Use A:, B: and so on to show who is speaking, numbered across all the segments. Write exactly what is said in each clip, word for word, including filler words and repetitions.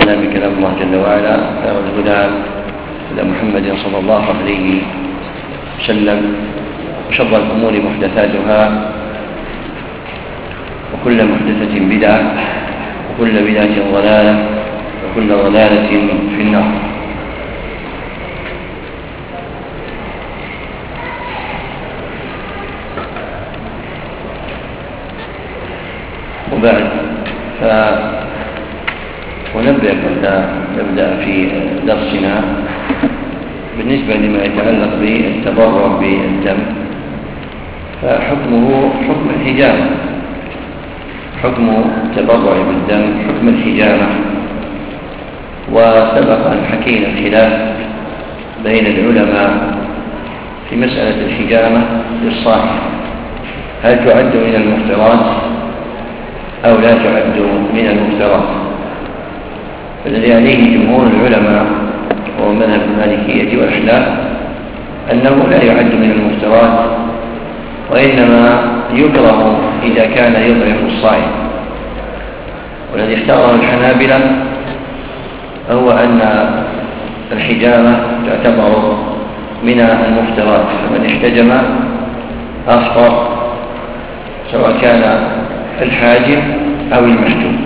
A: لنا بكلام الله جل وعلا، خير الهدى هدى محمد صلى الله عليه وسلم، وشر الأمور محدثاتها، وكل محدثة بدعة، وكل بدعة ضلالة، وكل ضلالة في النار. وبعد فنبدأ نبدأ في درسنا بالنسبة لما يتعلق بالتبرع بالدم، فحكمه حكم الحجامة. حكم التبرع بالدم حكم الحجامة. وسبق أن حكينا الخلاف بين العلماء في مسألة الحجامة للصائم، هل تعد من المفطرات أو لا تعد من المفطرات؟ فالذي عليه جمهور العلماء وهو مذهب المالكية والأحناف أنه لا يعد من المفطرات، وإنما يكره إذا كان يطعم الصائم. والذي اختاره الحنابلة هو أن الحجامة تعتبر من المفطرات، فمن احتجم أفطر، سواء كان الحاجم أو المحجوم،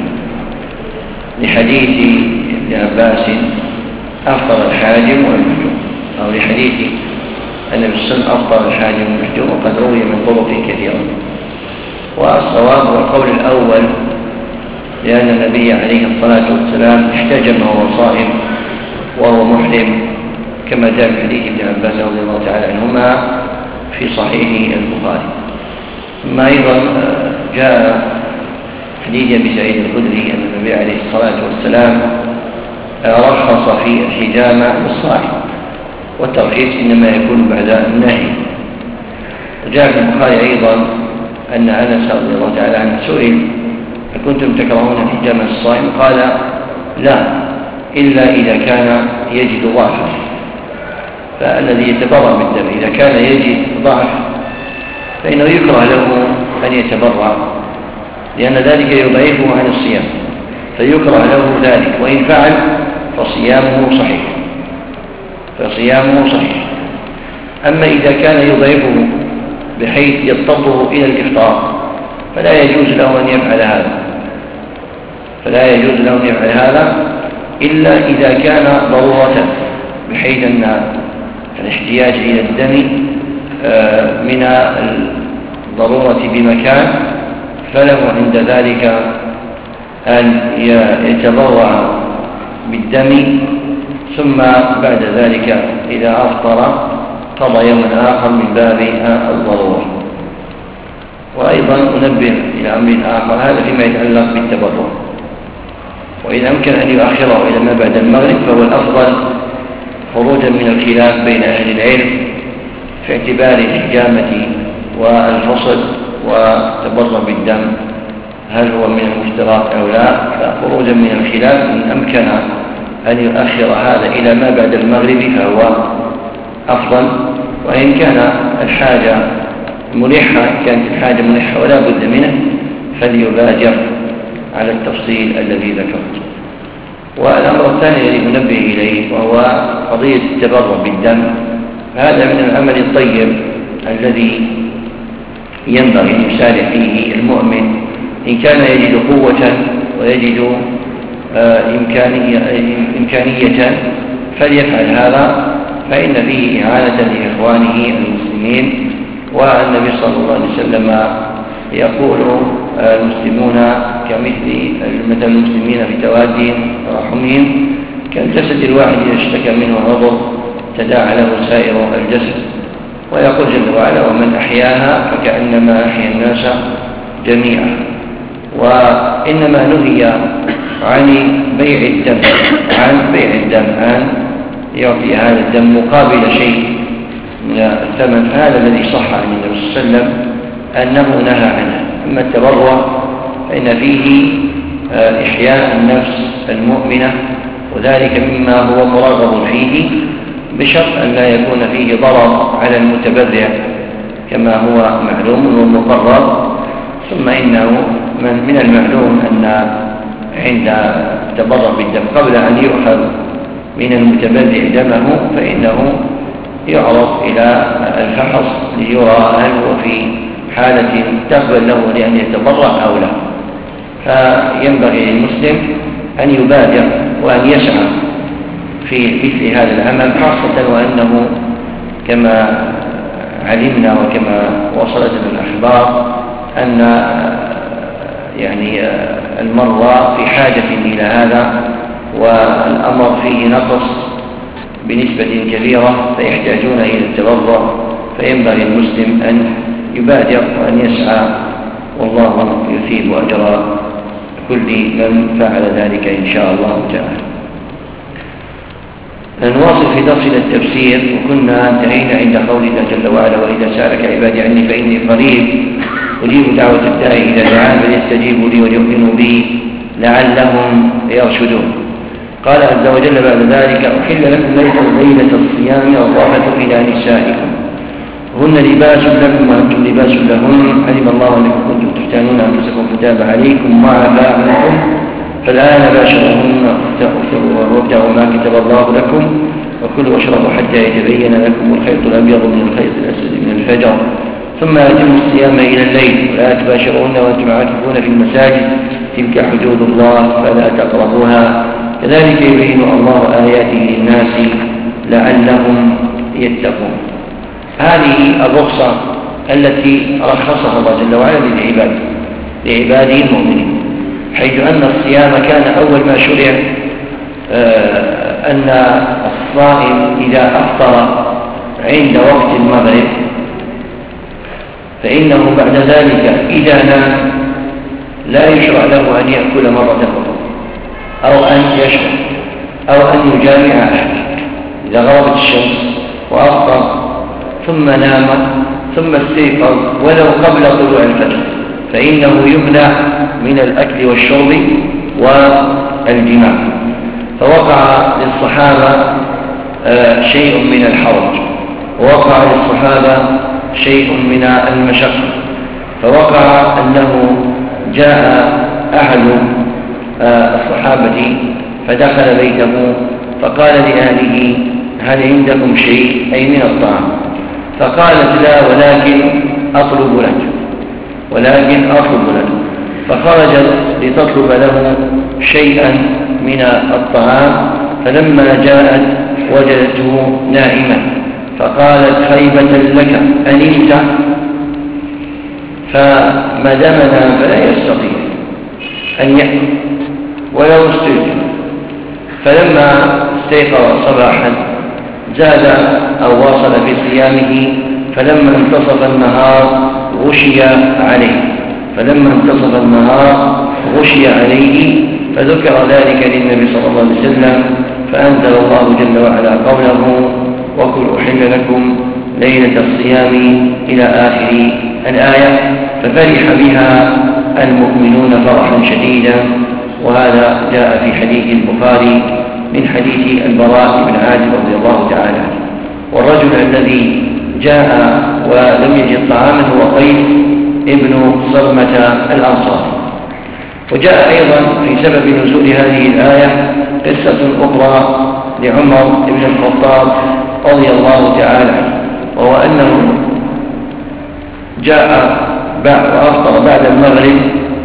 A: لحديث ابن عباس أفطر الحاجم والمحجوم، أو لحديث النبي صلى الله عليه وسلم أفطر الحاجم والمحجوم، وقد روي من طرق كثيرة. والصواب هو القول الأول، لأن النبي عليه الصلاة والسلام احتجم وهو صائم وهو محرم، كما جاء في حديث ابن عباس رضي الله تعالى عنهما في صحيح البخاري. ثم أيضا جاء حديث أبي سعيد الخدري أن النبي عليه الصلاة والسلام رخص في الحجامة للصائم، والترخيص إنما يكون بعد النهي. وجاء في البخاري أيضا أن أنس رضي الله تعالى عنه سئل: أكنتم تكرهون الحجامة للصائم؟ قال: لا، إلا إذا كان يجد ضعفا. فالذي يتبرع بالدم إذا كان يجد ضعف فإنه يكره له أن يتبرع، لأن ذلك يضعفه عن الصيام، فيكره له ذلك، وإن فعل فصيامه صحيح فصيامه صحيح. أما إذا كان يضعفه بحيث يضطره إلى الإفطار فلا يجوز له أن يفعل هذا فلا يجوز له أن يفعل هذا إلا إذا كان ضرورة، بحيث أن الاحتياج إلى الدم من الضرورة بمكان، فله عند ذلك أن يتبرع بالدم، ثم بعد ذلك إذا أفطر قضى يوما آخر من باب الضرورة. وأيضا أنبه إلى أمر آخر، هذا فيما يتعلق بالتبرع، وإذا أمكن أن يؤخره إلى ما بعد المغرب فهو الأفضل، خروجا من الخلاف بين أهل العلم في اعتبار الحجامة والفصل والتبرع بالدم هل هو من المفترات أو لا. فخروجا من الخلاف إن أمكن أن يؤخر هذا إلى ما بعد المغرب فهو أفضل، وإن كان الحاجة ملحة كانت الحاجة ملحة ولا بد منه فليبادر على التفصيل الذي ذكرت. والأمر الثاني الذي ننبه إليه وهو قضية التبرع بالدم، هذا من العمل الطيب الذي ينبغي أن يسارع فيه المؤمن إن كان يجد قوة ويجد إمكانية, إمكانية فليفعل هذا، فإن فيه إعانة لإخوانه المسلمين. والنبي صلى الله عليه وسلم يقول: المسلمون كمثل مثل المسلمين في توادهم ورحمهم كالجسد الواحد إذا اشتكى منه عضو تداعى له سائر الجسد. ويقول جل وعلا: ومن أحياها فكأنما أحيا الناس جميعا. وإنما نهي عن بيع الدم عن بيع الدم عن يعطي هذا الدم مقابل شيء من الثمن، هذا الذي صح عن النبي صلى الله عليه وسلم أنه نهى عنه. أما التبرع فإن فيه إحياء النفس المؤمنة، وذلك مما هو مرغب فيه، بشرط أن لا يكون فيه ضرر على المتبرع كما هو معلوم ومقرر. ثم إنه من المعلوم أن عند التبرع بالدم قبل أن يؤخذ من المتبرع دمه فإنه يعرض إلى الفحص ليرى هل هو في حالة تقبل له لأن يتبرع أو لا. فينبغي للمسلم أن يبادر وأن يسعى في مثل هذا العمل، خاصة وأنه كما علمنا وكما وصلتنا الأخبار أن يعني المرضى في حاجة إلى هذا، والأمر فيه نقص بنسبة كبيرة فيحتاجون إلى التبرع، فينبغي المسلم أن يبادر وأن يسعى، والله يثيب أجر كل من فعل ذلك إن شاء الله تعالى. نواصل في درسنا التفسير، وكنا انتهينا عند قول الله جل وعلا: وإذا سألك عبادي عني فإني قريب أجيب دعوة الداعي إذا دعان فليستجيبوا لي وليؤمنوا بي لعلهم يرشدون. قال عز وجل بعد ذلك: أحل لكم ليلة الصيام الرفث إلى نسائكم هن لباس لكم وأنتم لباس لهن علم الله أنكم كنتم تختانون أنفسكم فتاب عليكم وعفى عنكم فالآن باشروهن وابتغوا ما كتب الله لكم وكلوا واشربوا حتى يتبين لكم الخيط الأبيض من الخيط الأسود من الفجر ثم أتموا الصيام إلى الليل ولا تباشروهن وأنتم عاكفون في المساجد تلك حدود الله فلا تقربوها كذلك يبين الله آياته للناس لعلهم يتقون. هذه الرخصة التي رخصها الله جل وعلا للعباد لعباده المؤمنين، حيث أن الصيام كان أول ما شرع أن الصائم إذا أفطر عند وقت المغرب فإنه بعد ذلك إذا نام لا يشرع له أن يأكل مرة أخرى أو أن يشرب أو أن يجامع أحد. إذا غربت الشمس وأفطر ثم نام ثم استيقظ ولو قبل طلوع الفجر فإنه يمنع من الأكل والشرب والجماع. فوقع للصحابة شيء من الحرج، ووقع للصحابة شيء من المشقة، فوقع أنه جاء أحد الصحابة فدخل بيته فقال لأهله: هل عندكم شيء أي من الطعام؟ فقالت: لا، ولكن أطلب لك ولكن أطلب لك فخرجت لتطلب له شيئا من الطعام، فلما جاءت وجدته نائما فقالت: خيبة لك أنمت؟ فما دام نام فلا يستطيع أن يأكل ولو استيقظ. فلما استيقظ صباحا زاد أو واصل في صيامه، فلما انتصف النهار غشي عليه فلما انتصف النهار غشي عليه فذكر ذلك للنبي صلى الله عليه وسلم، فأنزل الله جل وعلا قوله: وكلوا أحل لكم ليلة الصيام إلى آخر الآية، ففرح بها المؤمنون فرحا شديدا. وهذا جاء في حديث البخاري من حديث البراء بن عازب رضي الله تعالى عنه. والرجل الذي جاء ولم يجد طعاما هو قيس ابن صرمة الأنصاري. وجاء أيضا في سبب نزول هذه الآية قصة أخرى لعمر بن الخطاب رضي الله تعالى عنه، وهو أنه جاء وأفطر بعد المغرب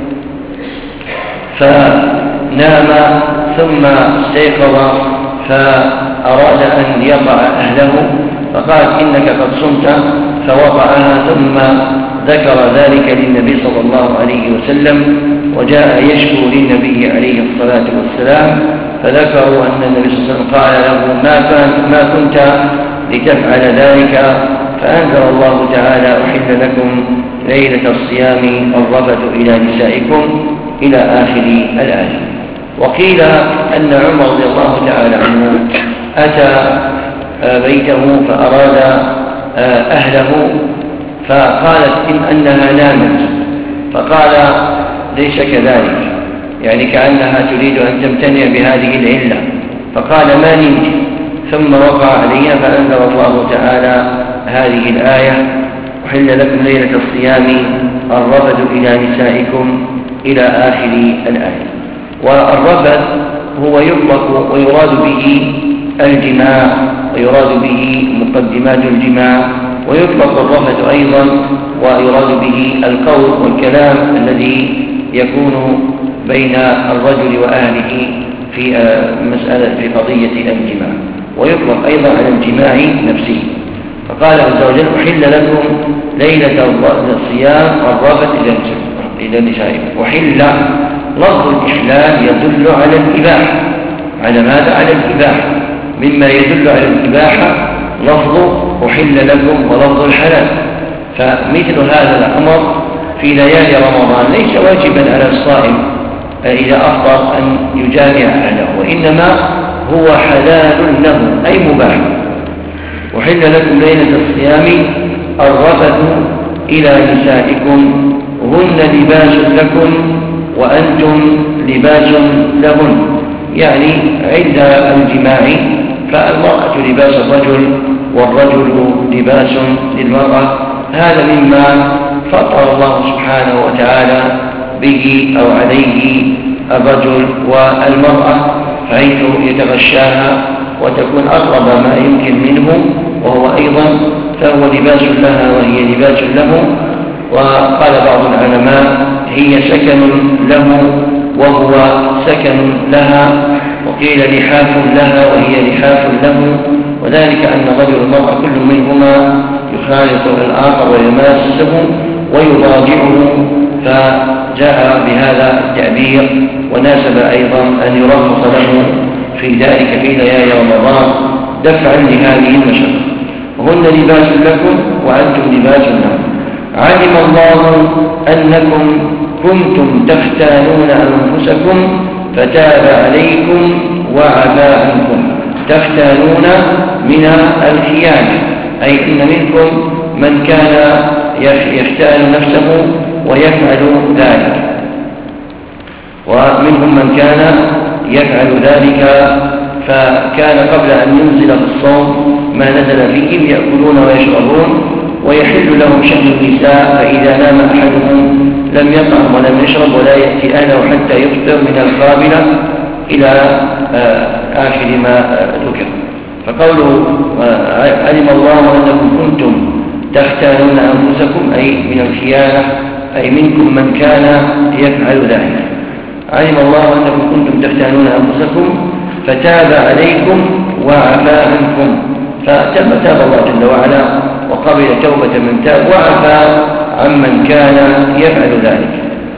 A: فنام ثم استيقظ فأراد أن يقع أهله فقال: إنك قد صمت، فوقعها ثم ذكر ذلك للنبي صلى الله عليه وسلم، وجاء يشكو للنبي عليه الصلاة والسلام، فذكروا أن النبي صلى الله عليه وسلم قال له: ما, كان ما كنت لتفعل ذلك، فأنزل الله تعالى: أحل لكم ليلة الصيام الرفث إلى نسائكم إلى آخر الآية. وقيل أن عمر رضي الله تعالى عنه أتى بيته فأراد أهله فقالت إن أنها نامت، فقال: ليس كذلك، يعني كأنها تريد أن تمتنع بهذه العلة، فقال: ما نمت. ثم وقع عليها فأنزل الله تعالى هذه الآية: أحل لكم ليلة الصيام الرفث إلى نسائكم إلى آخر الآية. والرفث هو يطلق ويراد به الجماع، ويراد به مقدمات الجماع، ويطلق الرفث أيضا ويراد به القول والكلام الذي يكون بين الرجل وأهله في مسألة في قضية الجماع، ويطلق أيضا على الجماع نفسه. فقال عز وجل: أحل لكم ليلة الصيام الرفث إلى نسائكم. أحل لفظ الإحلال يدل على الإباحة. على ماذا؟ على الإباحة. مما يدل على الإباحة لفظ أحل لكم ولفظ الحلال. فمثل هذا الأمر في ليالي رمضان ليس واجبا على الصائم إذا أفطر أن يجامع أهله، وإنما هو حلال له أي مباح. أحل لكم ليلة الصيام الرفث إلى نسائكم هن لباس لكم وأنتم لباس لهن. يعني عند الجماع فالمرأة لباس الرجل والرجل لباس للمرأة. هذا مما فطر الله سبحانه وتعالى به أو عليه الرجل والمرأة، حيث يتغشاها وتكون أقرب ما يمكن منه، وهو أيضا فهو لباس لها وهي لباس له. وقال بعض العلماء: هي سكن له وهو سكن لها، وقيل لحاف لها وهي لحاف له، وذلك أن الرجل والمرأة كل منهما يخالط الآخر ويماسه ويضاجعه، فجاء بهذا التعبير، وناسب أيضا أن يرخص له في ذلك في ليالي رمضان دفعا لهذه المشقة. وهن لباس لكم وأنتم لباس لهم. علم الله أنكم كنتم تختانون أنفسكم فتاب عليكم وعفى عنكم. تختانون من الخيانة، أي إن منكم من كان يختان نفسه ويفعل ذلك، ومنهم من كان يفعل ذلك فكان قبل أن ينزل في الصوم ما نزل فيهم يأكلون ويشربون ويحل لهم شأن النساء، فإذا نام أحدهم لم يطعم ولم يشرب ولا يأتي أهله حتى يفطر من القابلة إلى آخر ما ذكر. فقوله علم الله أنكم كنتم تختانون أنفسكم أي من الخيانة، أي منكم من كان يفعل ذلك. علم الله أنكم كنتم تختانون أنفسكم فتاب عليكم وعفى عنكم. فتاب تاب الله جل وعلا وقبل توبة من تاب وعفى عمن كان يفعل ذلك.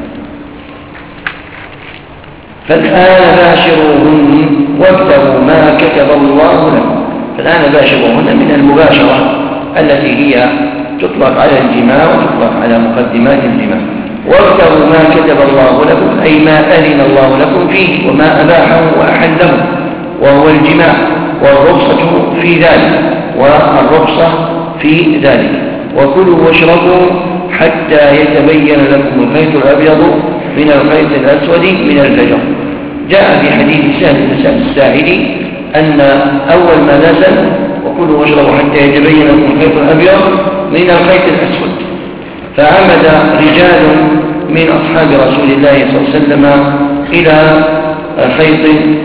A: فالآن باشروهن وابتغوا ما كتب الله لكم. فالآن باشروهن من المباشرة التي هي تطلق على الجماع وتطلق على مقدمات الجماع. وابتغوا ما كتب الله لكم أي ما أذن الله لكم فيه وما أباحه وأحله، وهو الجماع، والرخصة في ذلك والرخصة في ذلك. وكلوا واشربوا حتى يتبين لكم الخيط الأبيض من الخيط الأسود من الفجر. جاء في حديث سهل بن سعد الساعدي أن أول ما نزل وكلوا واشربوا حتى يتبين لكم الخيط الأبيض من الخيط الأسود، فعمد رجال من أصحاب رسول الله صلى الله عليه وسلم إلى خيط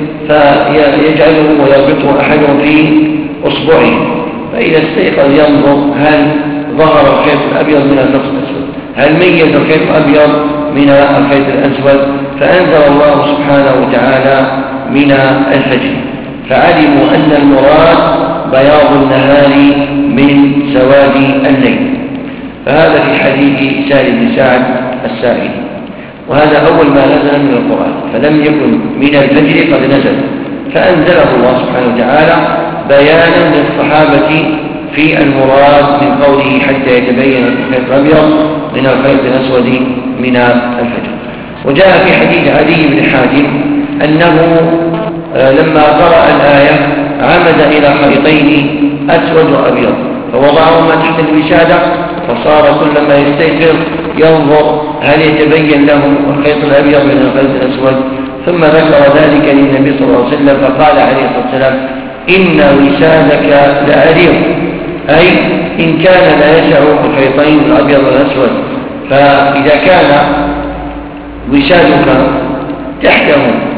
A: فيجعله ويربطه أحدهم في أصبعه، فإذا استيقظ ينظر هل ظهر الخيط الأبيض من الخيط الأسود، هل ميز الخيط الأبيض من الخيط الأسود، فأنزل الله سبحانه وتعالى من الفجر، فعلموا أن المراد بياض النهار من سواد الليل. فهذا في حديث سهل بن سعد الساعدي، وهذا أول ما نزل من القرآن، فلم يكن من الفجر قد نزل، فأنزله الله سبحانه وتعالى بيانا للصحابة في المراد من قوله حتى يتبين الخيط الأبيض من الخيط الأسود من الفجر. وجاء في حديث عدي بن حاتم أنه لما قرأ الآية عمد إلى خيطين أسود وأبيض فوضعهما تحت الوسادة، فصار كلما يستيقظ ينظر هل يتبين له الخيط الأبيض من الخيط الأسود، ثم ذكر ذلك للنبي صلى الله عليه وسلم فقال عليه الصلاة والسلام: إن وسادك لعريض، أي إن كان لا يسع الخيطين الأبيض والأسود، فإذا كان وسادك تحته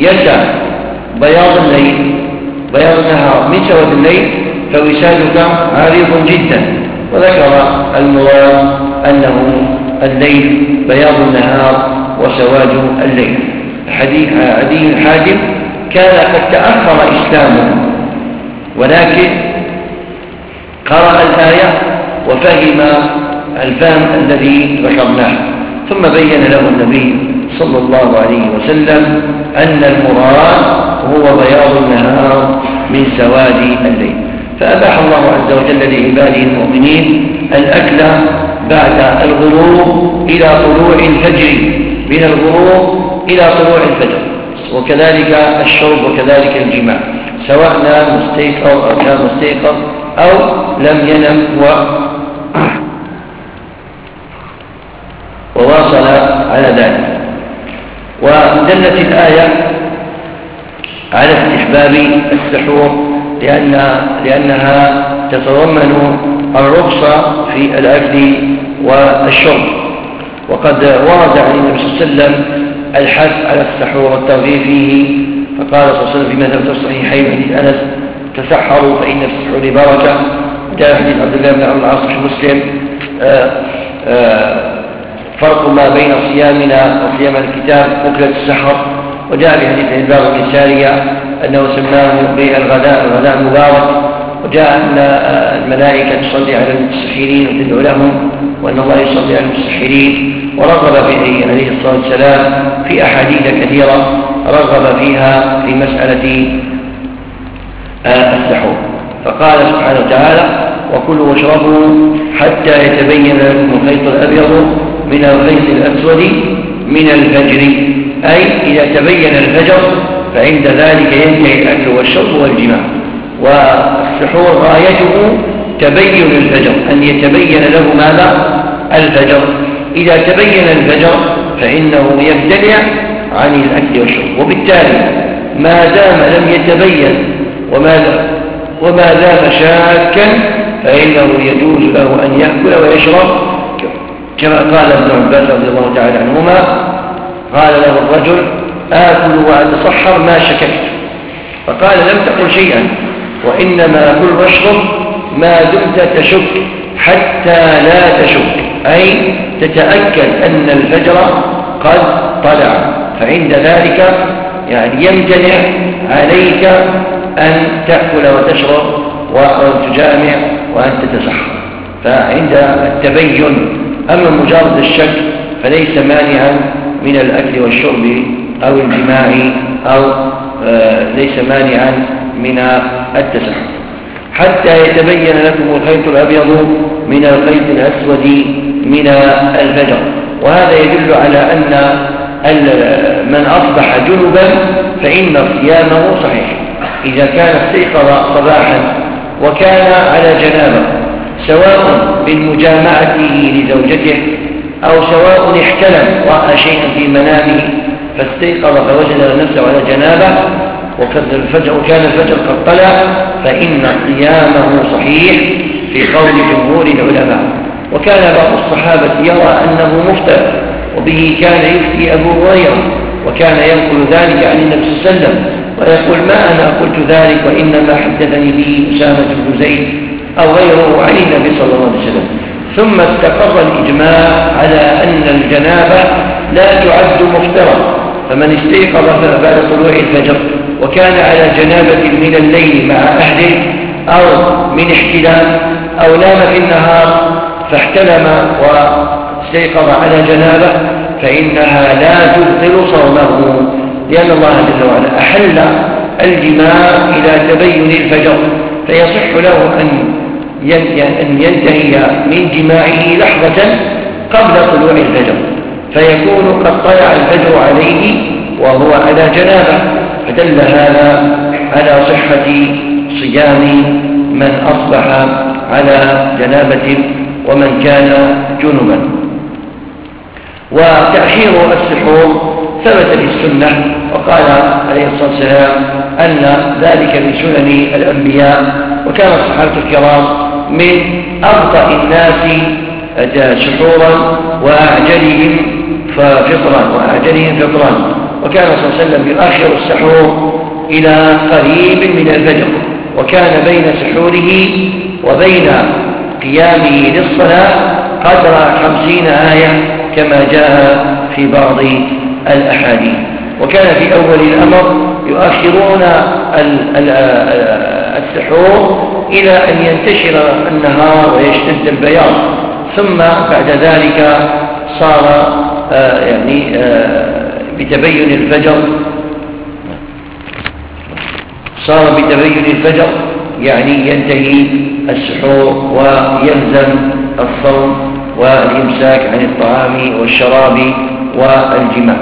A: يسع بياض الليل بياض النهار من سواد الليل فوسادك عريض جدا. وذكر المراد أنه الليل بياض النهار وسواد الليل. حديث عدي الحاكم كان قد تأخر إسلامه ولكن قرأ الآية وفهم الفهم الذي ذكرناه، ثم بين له النبي صلى الله عليه وسلم أن المراد هو بياض النهار من سواد الليل. فأباح الله عز وجل لعباده المؤمنين الأكل بعد الغروب إلى طلوع الفجر، من الغروب إلى طلوع الفجر، وكذلك الشرب وكذلك الجماع، سواء نام مستيقظ أو كان مستيقظ أو لم ينم و... وواصل على ذلك. ودلت الآية على استحباب السحور لأن لأنها تتضمن الرخصة في الأكل والشرب. وقد ورد عن النبي صلى الله عليه وسلم الحث على السحور والترغيب فيه، فقال صلى الله عليه وسلم فيما ثبت في الصحيحين حديث أنس: تسحروا فإن في السحور بركة. جاء حديث عبد الله بن عمرو بن العاص في مسلم آآ آآ فرق ما بين صيامنا وصيام الكتاب أكلة السحر. وجاء في حديث الباب بن سارية أنه سماه بالغداء الغداء المبارك. وجاء أن الملائكة تصلي على المتسحرين وتدعو لهم، وأن الله يصلي على المتسحرين. ورغب به عليه الصلاة والسلام في أحاديث كثيرة رغب فيها في مسألة السحور، فقال سبحانه وتعالى: وكلوا واشربوا حتى يتبين لكم الخيط الأبيض من الخيط الأسود من الفجر، أي إذا تبين الفجر فعند ذلك ينتهي الأكل والشرب والجماع. والسحور غايته تبين الفجر، أن يتبين له ماذا؟ الفجر. إذا تبين الفجر فإنه يمتنع عن الأكل والشرب، وبالتالي ما دام لم يتبين وما وما دام شاكا فإنه يجوز له أن يأكل ويشرب، كما قال ابن عباس رضي الله تعالى عنهما: قال له الرجل: آكل وأتصحر ما شككت، فقال: لم تقل شيئا، وإنما كل واشرب ما دمت تشك حتى لا تشك، أي تتأكد أن الفجر قد طلع، فعند ذلك يعني يمتنع عليك أن تأكل وتشرب وأن تجامع وأن تتسحر، فعند التبين. أما مجرد الشك فليس مانعا من الأكل والشرب أو الجماع، أو آه ليس مانعا من التسحر حتى يتبين لكم الخيط الأبيض من الخيط الأسود من الفجر. وهذا يدل على أن من أصبح جنبا فإن صيامه صحيح إذا كان استيقظ صباحا وكان على جنابه، سواء بالمجامعته لزوجته أو سواء احتلم رأى شيئا في منامه فاستيقظ فوجد نفسه على جنابه وكان الفجر, وكان الفجر قد طلع، فإن صيامه صحيح في قول جمهور العلماء. وكان بعض الصحابة يرى أنه مفطر، وبه كان يفتي أبو هريرة، وكان ينقل ذلك عن النبي صلى الله عليه وسلم ويقول: ما أنا قلت ذلك وإنما حدثني به أسامة بن زيد أو غيره عن النبي صلى الله عليه وسلم. ثم استقر الإجماع على أن الجنابة لا تعد مفطرة، فمن استيقظ بعد طلوع الفجر وكان على جنابة من الليل مع أهله أو من احتلام أو نام في النهار فاحتلم واستيقظ على جنابة فإنها لا تبطل صومه، لأن الله جل وعلا أحل الجماع إلى تبين الفجر، فيصح له أن أن ينتهي من جماعه لحظة قبل طلوع الفجر، فيكون قد طلع الفجر عليه وهو على جنابه، فدل هذا على صحة صيام من أصبح على جنابة ومن كان جنبا. وتأخير السحور ثبت في السنة، وقال عليه الصلاة والسلام أن ذلك من سنن الأنبياء، وكان الصحابة الكرام من أبطأ الناس سحورا وأعجلهم فطرا وأعجلهم فطرا وكان صلى الله عليه وسلم يؤخر السحور إلى قريب من الفجر، وكان بين سحوره وبين قيامه للصلاة قدر خمسين آية كما جاء في بعض الأحاديث. وكان في أول الأمر يؤخرون السحور إلى أن ينتشر النهار ويشتد البياض، ثم بعد ذلك صار آه يعني آه بتبين الفجر صار بتبين الفجر يعني ينتهي السحور ويلزم الصوم والإمساك عن الطعام والشراب والجماع.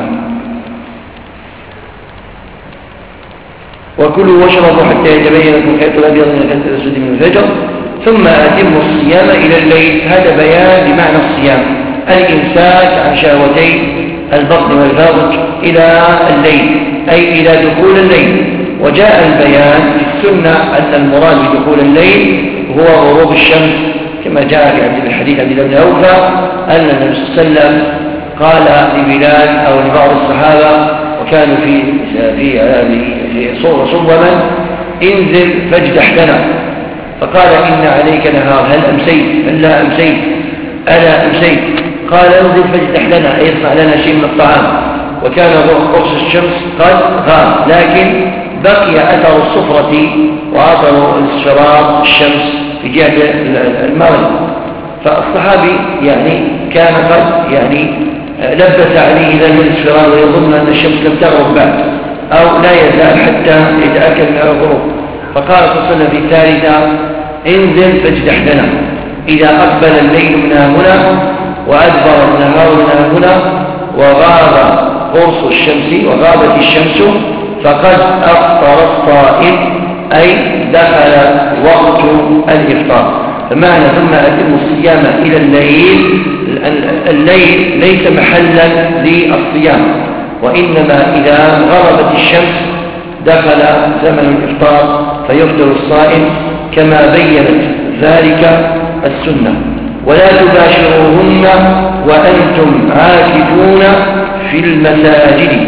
A: وكلوا واشربوا حتى يتبين لكم الخيط الأبيض من الخيط الأسود من الفجر ثم أتموا الصيام إلى الليل. هذا بيان بمعنى الصيام، الإمساك عن شهوتي البطن والفرج إلى الليل أي إلى دخول الليل. وجاء البيان في السنة أن المراد بدخول الليل هو غروب الشمس، كما جاء في الحديث عن ابن أوفى أن النبي صلى الله عليه وسلم قال لبلال أو لبعض الصحابة وكانوا في في في صور صوما انزل فاجدح لنا، فقال إن عليك نهار هل أمسيت هل لا أمسيت ألا أمسيت؟ قال انزل فاجدح لنا أي اصنع لنا شيء من الطعام. وكان قرص الشمس قد غاب لكن بقي أثر الصفرة وأثر اصفرار الشمس في جهة المغرب، فالصحابي يعني كان قد يعني لبس عليه ذلك الاصفرار ويظن أن الشمس لم تغرب بعد أو لا يزال حتى يتأكد من الغروب، فقال صلى الله عليه وسلم في الثالثة انزل فاجدح لنا. إذا أقبل الليل من هنا وأدبر النهار من هنا وغاب قرص الشمس وغابت الشمس فقد أفطر الصائم أي دخل وقت الإفطار. فمعنى ثم أتم الصيام إلى الليل، الليل ليس محلا للصيام، وإنما إذا غربت الشمس دخل زمن الإفطار فيفطر الصائم كما بينت ذلك السنة. ولا تباشروهن وأنتم عاكفون في المساجد.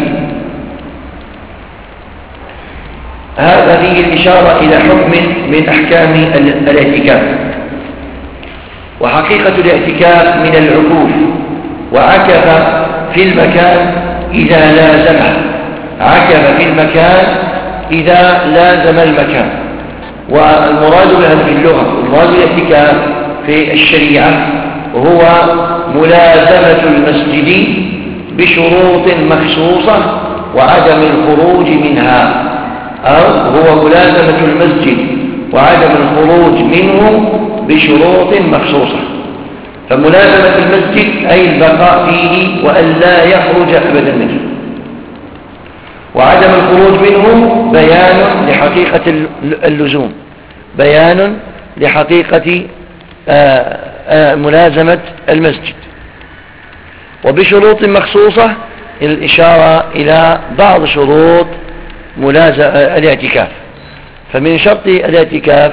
A: هذا فيه الإشارة إلى حكم من أحكام الاعتكاف. وحقيقة الاعتكاف من العكوف، وعكف في المكان إذا لازمه، عكف في المكان إذا لازم المكان. والمراد بهذا في اللغة، المراد بالاعتكاف في الشريعة وهو ملازمة المسجد بشروط مخصوصة وعدم الخروج منها، أو هو ملازمة المسجد وعدم الخروج منه بشروط مخصوصة. فملازمة المسجد أي البقاء فيه وأن لا يخرج أبدا منه، وعدم الخروج منه بيان لحقيقة اللزوم، بيان لحقيقة آآ آآ ملازمة المسجد. وبشروط مخصوصة الإشارة إلى بعض شروط ملازمة الاعتكاف. فمن شرط الاعتكاف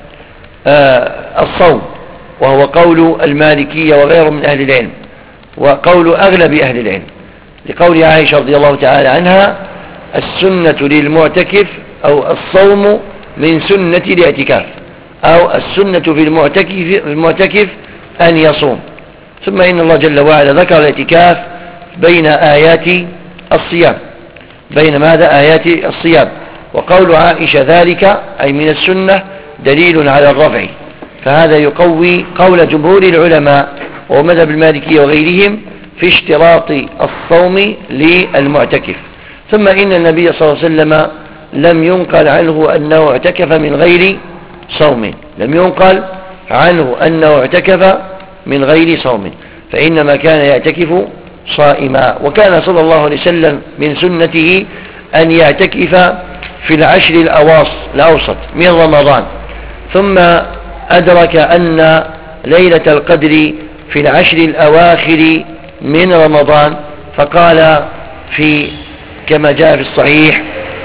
A: الصوم، وهو قول المالكية وغيره من أهل العلم، وقول أغلب أهل العلم، لقول عائشة رضي الله تعالى عنها السنة للمعتكف أو الصوم من سنة الاعتكاف، أو السنة في المعتكف, المعتكف أن يصوم. ثم إن الله جل وعلا ذكر الاعتكاف بين آيات الصيام، بين ماذا آيات الصيام. وقول عائشة ذلك أي من السنة دليل على الرفع، فهذا يقوي قول جمهور العلماء ومذهب المالكية وغيرهم في اشتراط الصوم للمعتكف. ثم إن النبي صلى الله عليه وسلم لم ينقل عنه أنه اعتكف من غير صوم، لم ينقل عنه أنه اعتكف من غير صوم، فإنما كان يعتكف صائما. وكان صلى الله عليه وسلم من سنته أن يعتكف في العشر الأوسط من رمضان، ثم أدرك أن ليلة القدر في العشر الأواخر من رمضان، فقال في كما جاء في الصحيح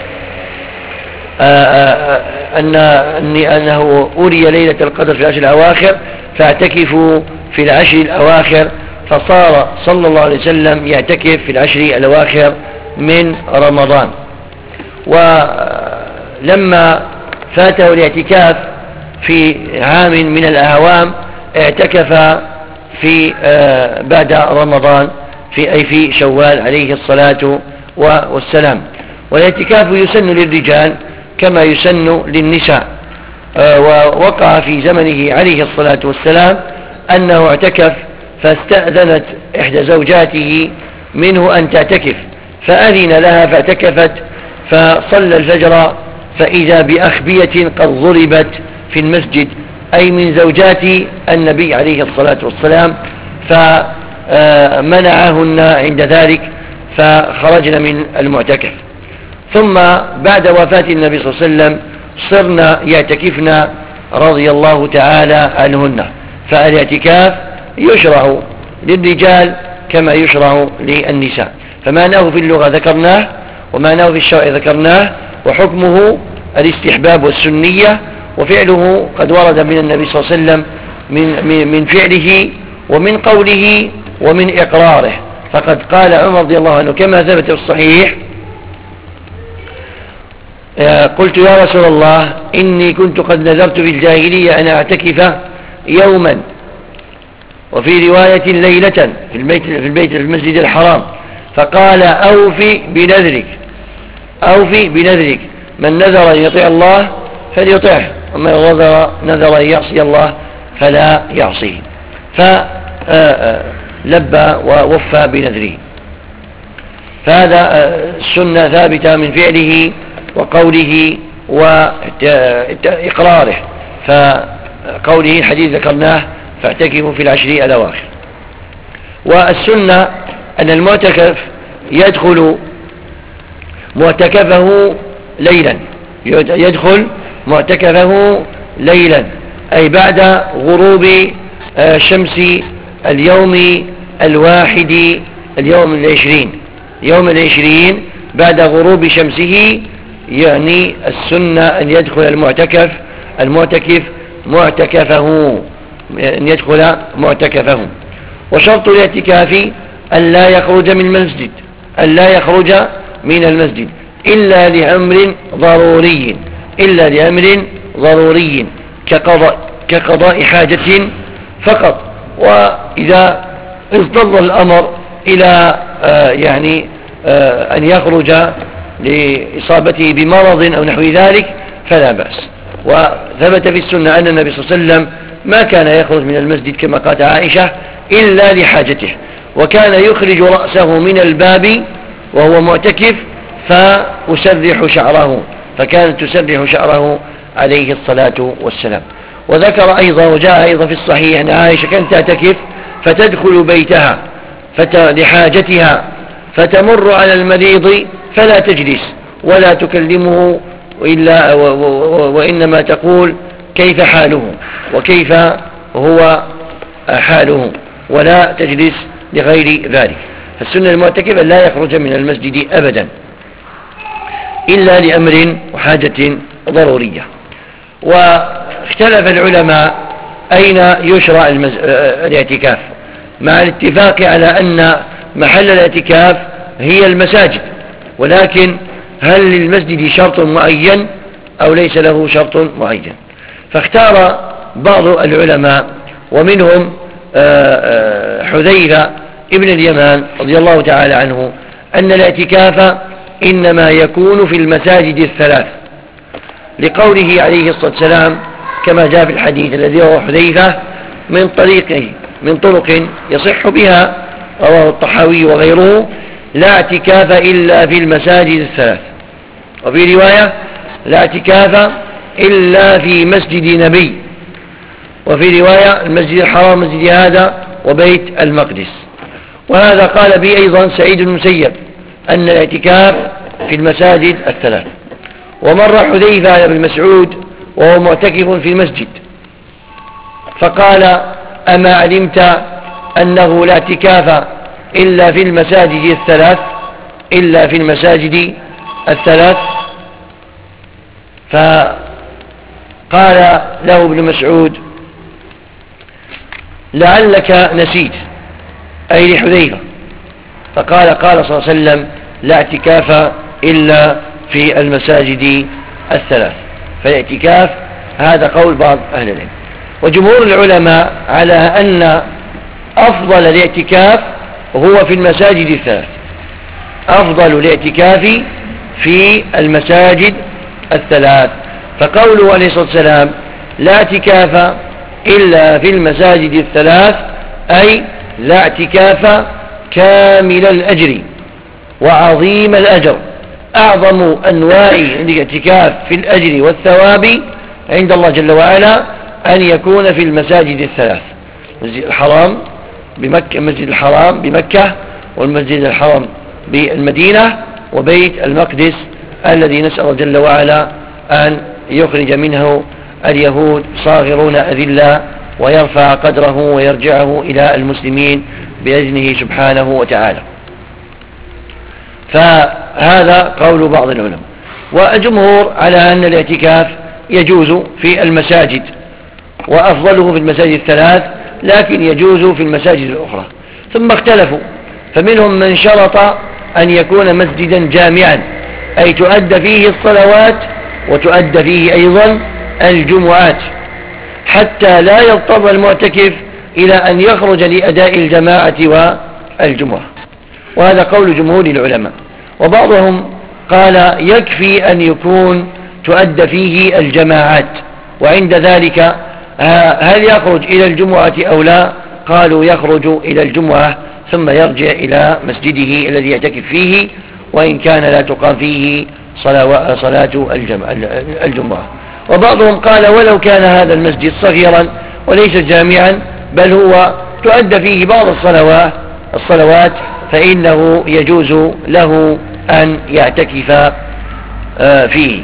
A: أن أنه أري ليلة القدر في العشر الأواخر فاعتكفوا في العشر الأواخر، فصار صلى الله عليه وسلم يعتكف في العشر الأواخر من رمضان. ولما فاته الاعتكاف في عام من الأعوام اعتكف في بعد رمضان في أي في شوال عليه الصلاة والسلام. والاعتكاف يسن للرجال كما يسن للنساء. ووقع في زمنه عليه الصلاة والسلام أنه اعتكف فاستأذنت إحدى زوجاته منه أن تعتكف فأذن لها فاعتكفت فصلى الفجر فإذا بأخبية قد ضربت في المسجد أي من زوجات النبي عليه الصلاة والسلام فمنعهن عند ذلك فخرجن من المعتكف. ثم بعد وفاة النبي صلى الله عليه وسلم صرنا يعتكفن رضي الله تعالى عنهن. فالاعتكاف يشرع للرجال كما يشرع للنساء. فمعناه في اللغة ذكرناه ومعناه في الشرع ذكرناه. وحكمه الاستحباب والسنية وفعله قد ورد من النبي صلى الله عليه وسلم من, من فعله ومن قوله ومن إقراره. فقد قال عمر رضي الله عنه كما ثبت في الصحيح قلت يا رسول الله إني كنت قد نذرت في الجاهلية أن أعتكف يوما وفي رواية ليلة في البيت في البيت في المسجد الحرام فقال أوفي بنذرك أوفي بنذرك من نذر أن يطيع الله فليطيعه ومن نذر نذر أن يعصي الله فلا يعصيه. فلبى ووفى بنذره. فهذا السنة ثابتة من فعله وقوله وإقراره. فقوله الحديث ذكرناه فاعتكفوا في العشر الأواخر. والسنة أن المعتكف يدخل معتكفه ليلا يدخل معتكفه ليلا أي بعد غروب شمس اليوم الواحد اليوم العشرين يوم العشرين بعد غروب شمسه. يعني السنة أن يدخل المعتكف المعتكف معتكفه أن يدخل معتكفه. وشرط الاعتكاف أن لا يخرج من المسجد أن لا يخرج من المسجد إلا لأمر ضروري إلا لأمر ضروري كقضاء كقضاء حاجة فقط. وإذا اضطر الأمر إلى آه يعني آه أن يخرج لإصابته بمرض أو نحو ذلك فلا بأس. وثبت في السنة أن النبي صلى الله عليه وسلم ما كان يخرج من المسجد كما قالت عائشة إلا لحاجته وكان يخرج رأسه من الباب وهو معتكف فأسرح شعره فكانت تسرح شعره عليه الصلاة والسلام. وذكر أيضا وجاء أيضا في الصحيح أن عائشة كانت تعتكف فتدخل بيتها فت... لحاجتها فتمر على المريض فلا تجلس ولا تكلمه إلا و... و... وإنما تقول كيف حاله وكيف هو حاله ولا تجلس لغير ذلك. فالسنة المعتكف أن لا يخرج من المسجد أبدا إلا لأمر وحاجة ضرورية. واختلف العلماء أين يشرع المز... الاعتكاف مع الاتفاق على أن محل الاعتكاف هي المساجد. ولكن هل للمسجد شرط معين أو ليس له شرط معين؟ فاختار بعض العلماء ومنهم حذيفة ابن اليمان رضي الله تعالى عنه أن الاعتكاف إنما يكون في المساجد الثلاث لقوله عليه الصلاة والسلام كما جاء في الحديث الذي هو حذيفة من طريقه من طرق يصح بها رواه الطحاوي وغيره لا اعتكاف إلا في المساجد الثلاث. وفي رواية لا اعتكاف إلا في مسجد نبي. وفي رواية المسجد الحرام مسجد هذا وبيت المقدس. وهذا قال به أيضا سعيد المسيب أن الاعتكاف في المساجد الثلاث. ومر حذيفة بن مسعود وهو معتكف في المسجد فقال أما علمت أنه لا اعتكاف إلا في المساجد الثلاث إلا في المساجد الثلاث. فقال له ابن مسعود لعلك نسيت أي لحذيفة. فقال قال صلى الله عليه وسلم لا اعتكاف إلا في المساجد الثلاث. فالاعتكاف هذا قول بعض أهل العلم، وجمهور العلماء على أن أفضل الاعتكاف هو في المساجد الثلاث. أفضل الاعتكاف في المساجد الثلاث. فقوله عليه الصلاة والسلام لا اعتكاف إلا في المساجد الثلاث، أي لا اعتكاف كامل الأجر وعظيم الأجر. أعظم أنواع الاعتكاف في الأجر والثواب عند الله جل وعلا أن يكون في المساجد الثلاث: المسجد الحرام بمكة، المسجد الحرام بمكة، والمسجد الحرام بالمدينة، وبيت المقدس الذي نسأل جل وعلا أن يخرج منه اليهود صاغرون أذلا ويرفع قدره ويرجعه إلى المسلمين بإذنه سبحانه وتعالى. فهذا قول بعض العلماء، والجمهور على أن الاعتكاف يجوز في المساجد، وأفضله في المساجد الثلاث، لكن يجوز في المساجد الأخرى. ثم اختلفوا، فمنهم من شرط أن يكون مسجدا جامعا، أي تؤدى فيه الصلوات وتؤدى فيه أيضا الجمعات، حتى لا يضطر المعتكف إلى أن يخرج لأداء الجماعة والجمعة. وهذا قول جمهور العلماء. وبعضهم قال يكفي أن يكون تؤدى فيه الجماعات، وعند ذلك هل يخرج إلى الجمعة أو لا؟ قالوا يخرج إلى الجمعة ثم يرجع إلى مسجده الذي يعتكف فيه، وإن كان لا تقام فيه صلاة الجمعة. وبعضهم قال ولو كان هذا المسجد صغيرا وليس جامعا، بل هو تؤدى فيه بعض الصلوات الصلوات فإنه يجوز له أن يعتكف فيه.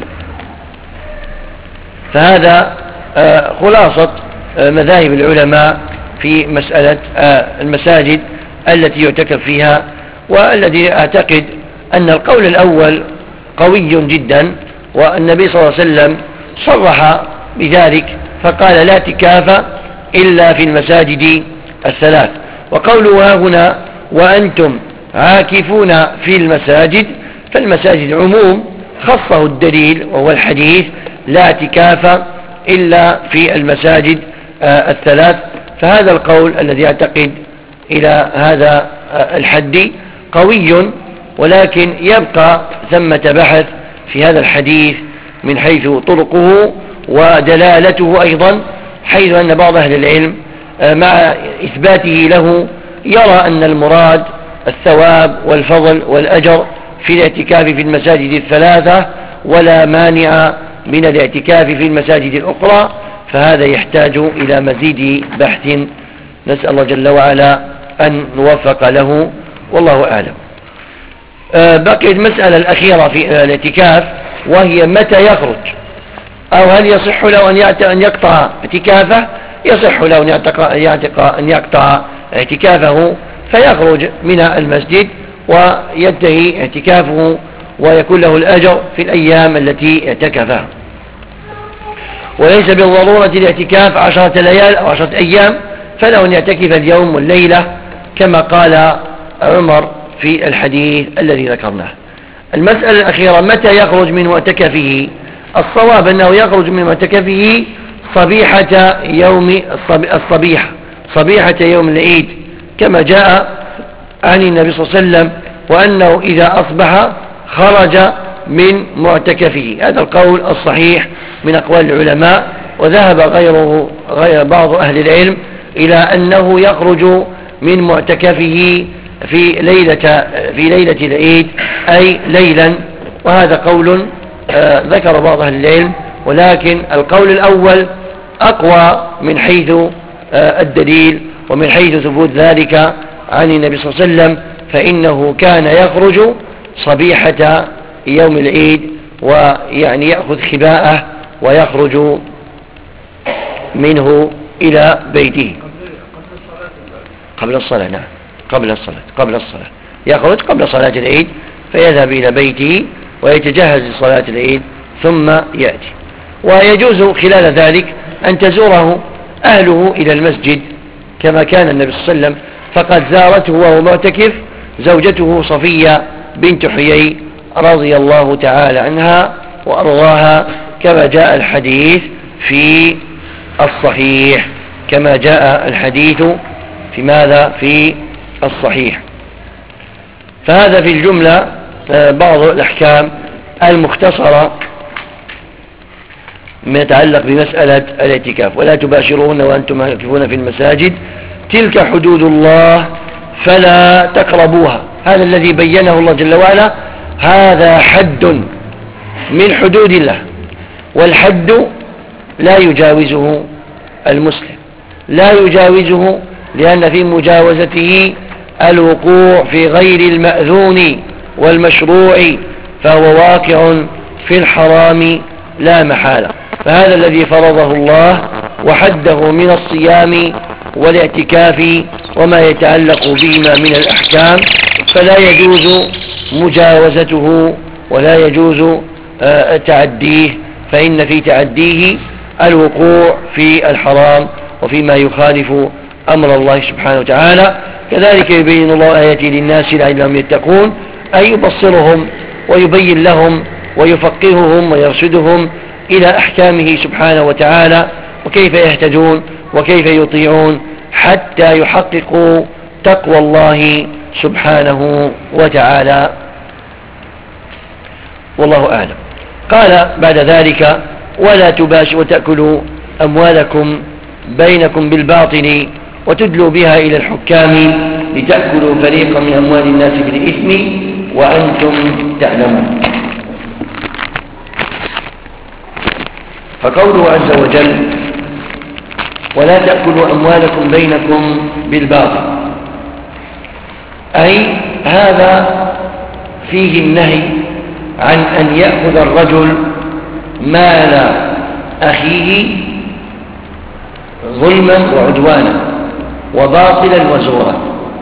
A: فهذا خلاصة مذاهب العلماء في مسألة المساجد التي يعتكف فيها، والذي أعتقد أن القول الأول قوي جدا، والنبي صلى الله عليه وسلم صرح بذلك فقال لا اعتكاف إلا في المساجد الثلاث. وقوله هنا وأنتم عاكفون في المساجد، فالمساجد عموم خصه الدليل وهو الحديث لا اعتكاف إلا في المساجد الثلاث. فهذا القول الذي يعتقد إلى هذا الحد قوي، ولكن يبقى ثمة بحث في هذا الحديث من حيث طرقه ودلالته أيضا، حيث أن بعض أهل العلم مع إثباته له يرى أن المراد الثواب والفضل والأجر في الاعتكاف في المساجد الثلاثة، ولا مانع من الاعتكاف في المساجد الأخرى. فهذا يحتاج إلى مزيد بحث، نسأل الله جل وعلا أن نوفق له، والله أعلم. بقيت المسألة الأخيرة في الاعتكاف، وهي متى يخرج، أو هل يصح له أن يقطع اعتكافه؟ يصح له أن يقطع اعتكافه فيخرج من المسجد وينتهي اعتكافه، ويكون له الأجر في الأيام التي اعتكفها. وليس بالضرورة الاعتكاف عشرة ليال أو عشرة أيام، فله أن يعتكف اليوم والليلة كما قال عمر في الحديث الذي ذكرناه. المسألة الأخيرة متى يخرج من معتكفه؟ الصواب أنه يخرج من معتكفه صبيحة يوم الصبيحة صبيحة يوم العيد، كما جاء عن النبي صلى الله عليه وسلم، وأنه إذا أصبح خرج من معتكفه. هذا القول الصحيح من أقوال العلماء. وذهب غيره غير بعض أهل العلم إلى أنه يخرج من معتكفه في ليلة في ليلة العيد، أي ليلا. وهذا قول آه ذكر بعض أهل العلم، ولكن القول الأول أقوى من حيث آه الدليل ومن حيث ثبوت ذلك عن النبي صلى الله عليه وسلم، فإنه كان يخرج صبيحة يوم العيد، ويعني يأخذ خباءه ويخرج منه إلى بيته قبل الصلاة. نعم، قبل الصلاة قبل الصلاة يخرج قبل صلاة العيد، فيذهب إلى بيته ويتجهز لصلاة العيد ثم يأتي. ويجوز خلال ذلك أن تزوره أهله إلى المسجد، كما كان النبي صلى الله عليه وسلم، فقد زارته وهو معتكف زوجته صفية بنت حيي رضي الله تعالى عنها وأرضاها، كما جاء الحديث في الصحيح، كما جاء الحديث في ماذا؟ في الصحيح. فهذا في الجملة بعض الأحكام المختصرة ما يتعلق بمسألة الاعتكاف. ولا تباشرون وأنتم عاكفون في المساجد تلك حدود الله فلا تقربوها. هذا الذي بينه الله جل وعلا، هذا حد من حدود الله، والحد لا يجاوزه المسلم، لا يجاوزه، لأن في مجاوزته الوقوع في غير المأذون والمشروع، فهو واقع في الحرام لا محالة. فهذا الذي فرضه الله وحده من الصيام والاعتكاف وما يتعلق بهما من الأحكام، فلا يجوز مجاوزته ولا يجوز تعديه، فإن في تعديه الوقوع في الحرام وفيما يخالف أمر الله سبحانه وتعالى. كذلك يبين الله آياته للناس لعلهم يتقون، أي يبصرهم ويبين لهم ويفقههم ويرشدهم إلى أحكامه سبحانه وتعالى، وكيف يهتدون وكيف يطيعون حتى يحققوا تقوى الله سبحانه وتعالى. والله أعلم. قال بعد ذلك: ولا تباشروا وتأكلوا أموالكم بينكم بالباطل وتدلوا بها إلى الحكام لتأكلوا فريقا من أموال الناس بالإثم وأنتم تعلمون. فقوله عز وجل: ولا تأكلوا أموالكم بينكم بالباطل، أي هذا فيه النهي عن أن يأخذ الرجل مال أخيه ظلما وعدوانا وباطلا وزورا،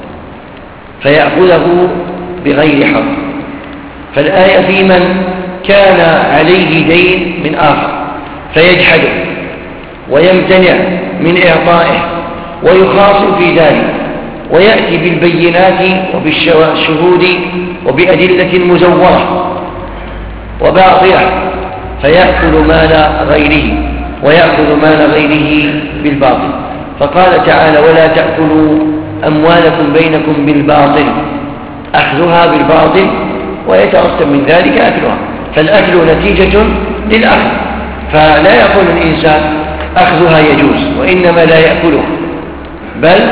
A: فيأخذه بغير حق. فالآية في من كان عليه دين من آخر فيجحده ويمتنع من إعطائه ويخاصم في ذلك ويأتي بالبينات وبالشهود وبأدلة مزورة وباطلة، فيأكل مال غيره ويأكل مال غيره بالباطل. فقال تعالى: ولا تأكلوا أموالكم بينكم بالباطل، أخذها بالباطل ويترتب من ذلك أكلها، فالأكل نتيجة للأخذ، فلا يقول الإنسان أخذها يجوز وإنما لا يأكلها، بل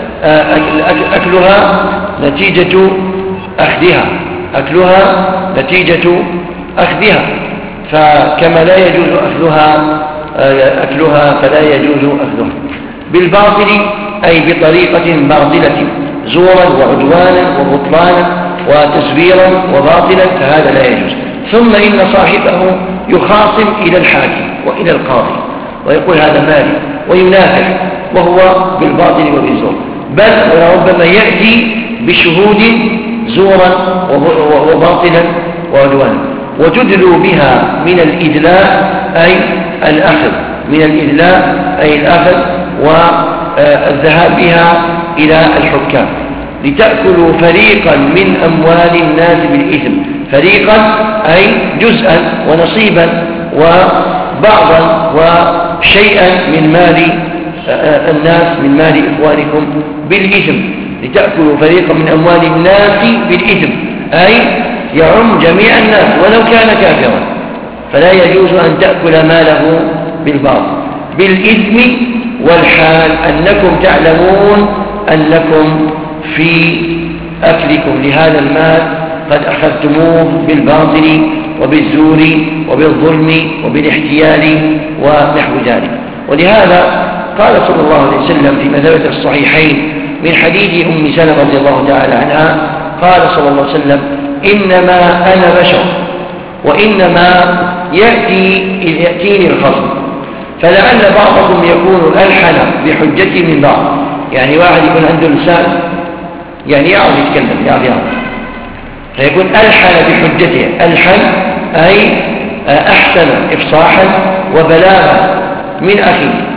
A: أكلها نتيجة أخذها، أكلها نتيجة أخذها، فكما لا يجوز أخذها أكلها فلا يجوز أخذها بالباطل، أي بطريقة باطلة، زورا وعدوانا وبطلانا وتزويرا وباطلا، فهذا لا يجوز. ثم إن صاحبه يخاصم إلى الحاكم وإلى القاضي ويقول هذا مالي وينافع وهو بالباطل وبالزور، بل وربما يأتي بشهود زورا وباطلا وعدوانا. وتدلوا بها من الإدلاء أي الأخذ، من الإدلاء أي الأخذ والذهاب بها إلى الحكام لتأكلوا فريقا من أموال الناس بالإثم، فريقا أي جزءا ونصيبا وبعضا وشيئا من مال الناس، من مال إخوانكم بالإثم، لتأكلوا فريقا من أموال الناس بالإثم، أي يعم جميع الناس ولو كان كافرا، فلا يجوز أن تأكل ماله بالباطل بالإثم، والحال أنكم تعلمون أنكم في أكلكم لهذا المال قد أخذتموه بالباطل وبالزور وبالظلم وبالاحتيال ونحو ذلك. ولهذا قال صلى الله عليه وسلم فيما ثبت في الصحيحين من حديث أم سلمة رضي الله تعالى عنها، قال صلى الله عليه وسلم: إنما أنا بشر وإنما يأتي إذ يأتيني الخصم، فلعل بعضكم يكون ألحن بحجتي من بعض، يعني واحد يكون عنده لسان يعني يعرف يتكلم يعرف يعرف فيكون ألحن بحجته، ألحن أي أحسن إفصاحا وبلاغا من أخيه،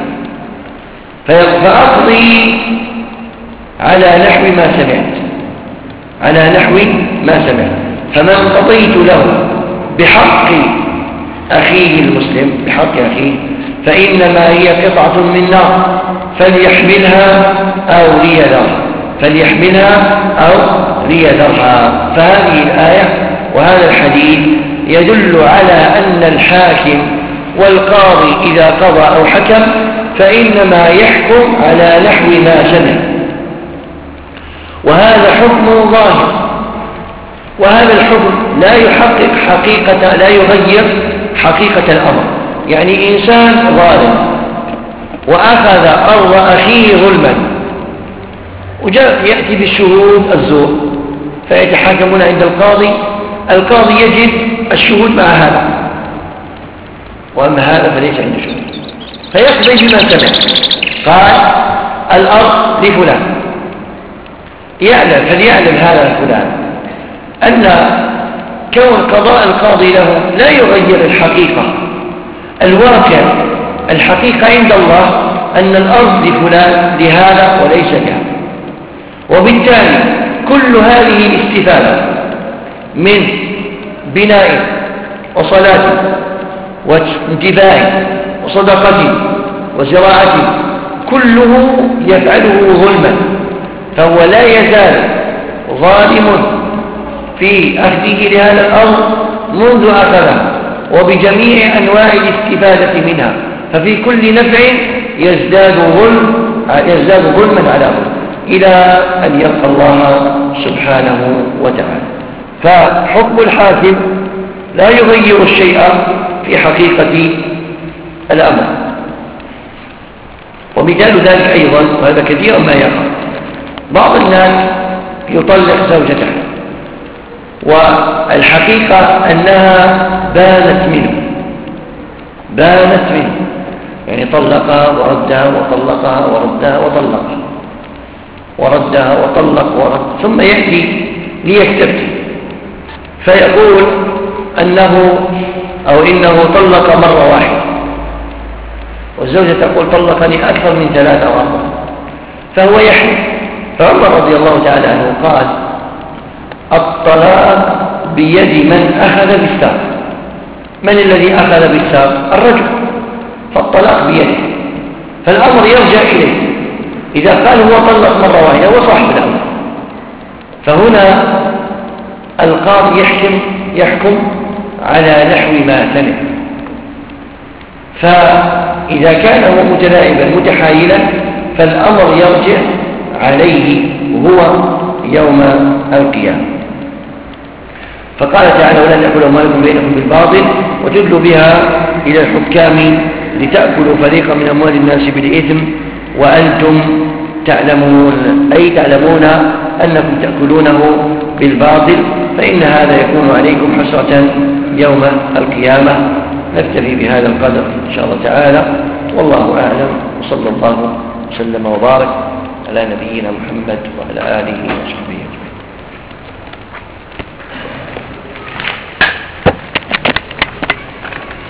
A: فأقضي على نحو ما سمعت، على نحو ما سمعت، فمن قضيت له بحق أخيه المسلم بحق أخيه فإنما هي قطعة من نار فليحملها أو ليذرها فليحملها أو ليذرها. فهذه الآية وهذا الحديث يدل على أن الحاكم والقاضي إذا قضى أو حكم فإنما يحكم على نحو ما سمع، وهذا حكم ظاهر، وهذا الحكم لا يحقق حقيقة لا يغير حقيقة الأمر. يعني إنسان ظالم وأخذ أرض أخيه ظلما وجاء يأتي بالشهود الزور فيتحاكمون عند القاضي، القاضي يجد الشهود مع هذا وأما هذا فليس عنده شهود فيقضي بما سمع. قال الأرض لفلان، يعلم فليعلم هذا الفلان أن كون قضاء القاضي له لا يغير الحقيقة، الواقع الحقيقة عند الله أن الأرض لفلان لهذا وليس لهذا، وبالتالي كل هذه الاستفادة من بناء وصلاة وانتباه وصدقة وزراعة كله يفعله ظلما، فهو لا يزال ظالم في أخذه لهذا الأرض منذ أخذها وبجميع أنواع الاستفادة منها، ففي كل نفع يزداد ظلم يزداد ظلما على ظلم إلى أن يلقى الله سبحانه وتعالى. فحكم الحاكم لا يغير الشيء في حقيقة الأمر. ومثال ذلك أيضا وهذا كثيرا ما يقع، بعض الناس يطلق زوجته والحقيقة أنها بانت منه بانت منه يعني طلقها وردها وطلقها وردها وطلقها وردها وطلق ورد، ثم يأتي ليستفتي فيقول أنه أو إنه طلق مرة واحدة، والزوجة تقول طلقني أكثر من ثلاثة وأربعة، فهو يحلف. فعمر رضي الله تعالى عنه قال الطلاق بيد من أخذ بالساق. من الذي أخذ بالساق؟ الرجل، فالطلاق بيده، فالأمر يرجع إليه. إذا قال هو طلق مرة واحدة هو صاحب الأمر، فهنا القاضي يحكم يحكم على نحو ما سمع. فإذا كان هو متلاعبا متحايلا فالأمر يرجع عليه هو يوم القيامة. فقال تعالى ولا تأكلوا أموالكم بينكم بالباطل وتدلوا بها إلى الحكام لتأكلوا فريقا من أموال الناس بالإثم وأنتم تعلمون، أي تعلمون أنكم تأكلونه بالباطل، فإن هذا يكون عليكم حسرة يوم القيامة. نكتفي بهذا القدر إن شاء الله تعالى، والله أعلم، وصلى الله وسلم وبارك على نبينا محمد وعلى آله وصحبه أجمعين.